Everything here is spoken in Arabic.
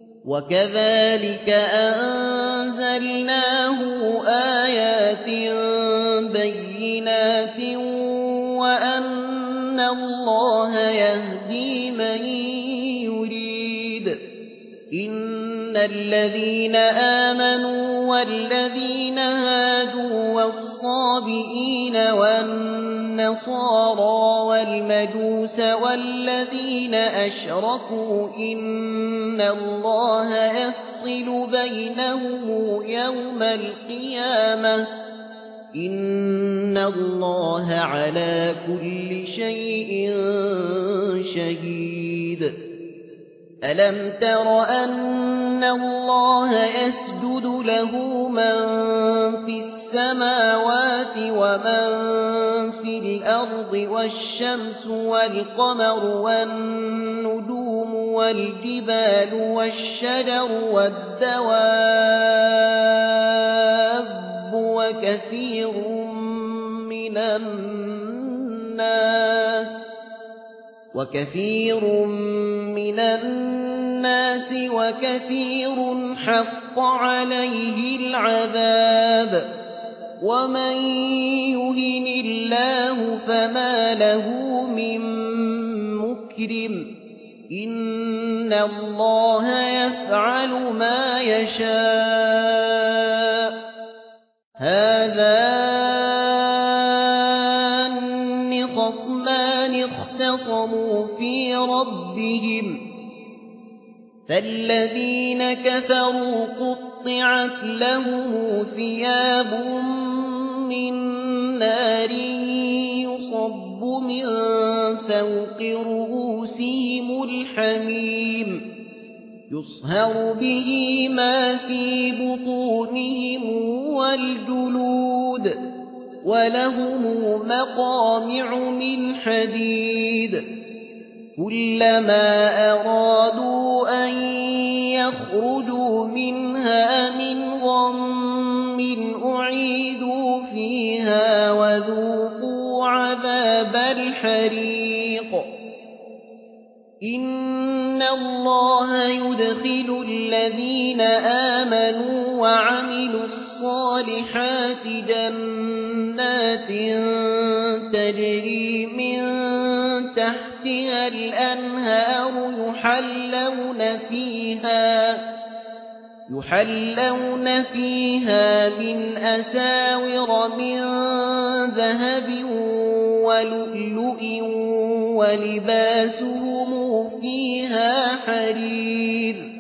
وكذلك أنزلناه آيات بينات وأن الله يهدي من يريد. إن الذين آمنوا والذين هادوا والصابئين والنصارى والمجوس والذين أشركوا إن الله يفصل بينهم يوم القيامة إن الله على كل شيء شهيد. ألم تر أن الله يسجد له من في السماوات ومن في الأرض والشمس والقمر والنجوم والجبال والشجر والدواب وكثير من الناس وكثير حق عليه العذاب ومن يهن الله فما له من مكرم إن الله يفعل ما يشاء. هذان خصمان اختصموا في ربهم فالذين كفروا قطعت لهم ثياب من نار يصب من فوق رؤوسهم الحميم يصهر به ما في بطونهم والجلود ولهم مقامع من حديد كلما أرادوا أن يخرجوا منها من غم أعيدوا فيها وذوقوا عذاب الحريق. إن الله يدخل الذين آمنوا وعملوا الصالحات جنات تجري من تحتها الأنهار يحلون فيها من أساور من ذهب ولؤلؤ ولباسهم فيها حرير